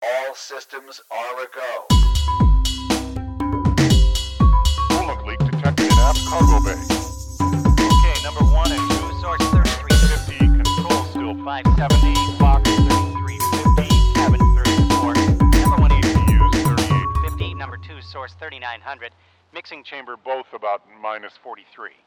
All systems are a go. Coolant leak detected in aft cargo bay. Okay, number 1 and 2, source 3350, control still 570, box 3350, cabin 34, number 1 ECUs 38. 50, number 2, source 3900, mixing chamber Both about -43.